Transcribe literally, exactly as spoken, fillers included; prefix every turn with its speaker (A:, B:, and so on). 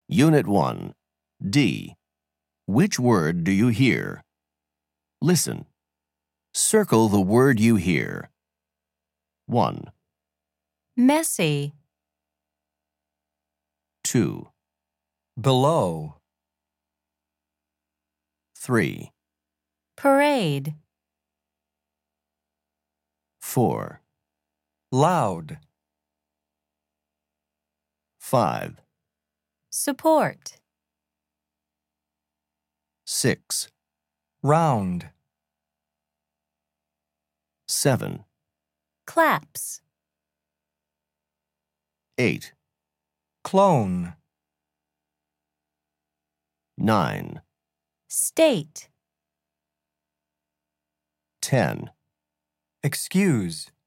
A: Unit one. D. Which word do you hear? Listen. Circle the word you hear. one,
B: Messy.
A: two,
C: Below.
A: three,
B: Parade.
A: four,
C: Loud.
A: five,
B: Support.
A: six,
C: Round.
A: seven,
B: Claps.
A: eight,
C: Clone.
A: nine,
B: State.
A: ten.
C: Excuse.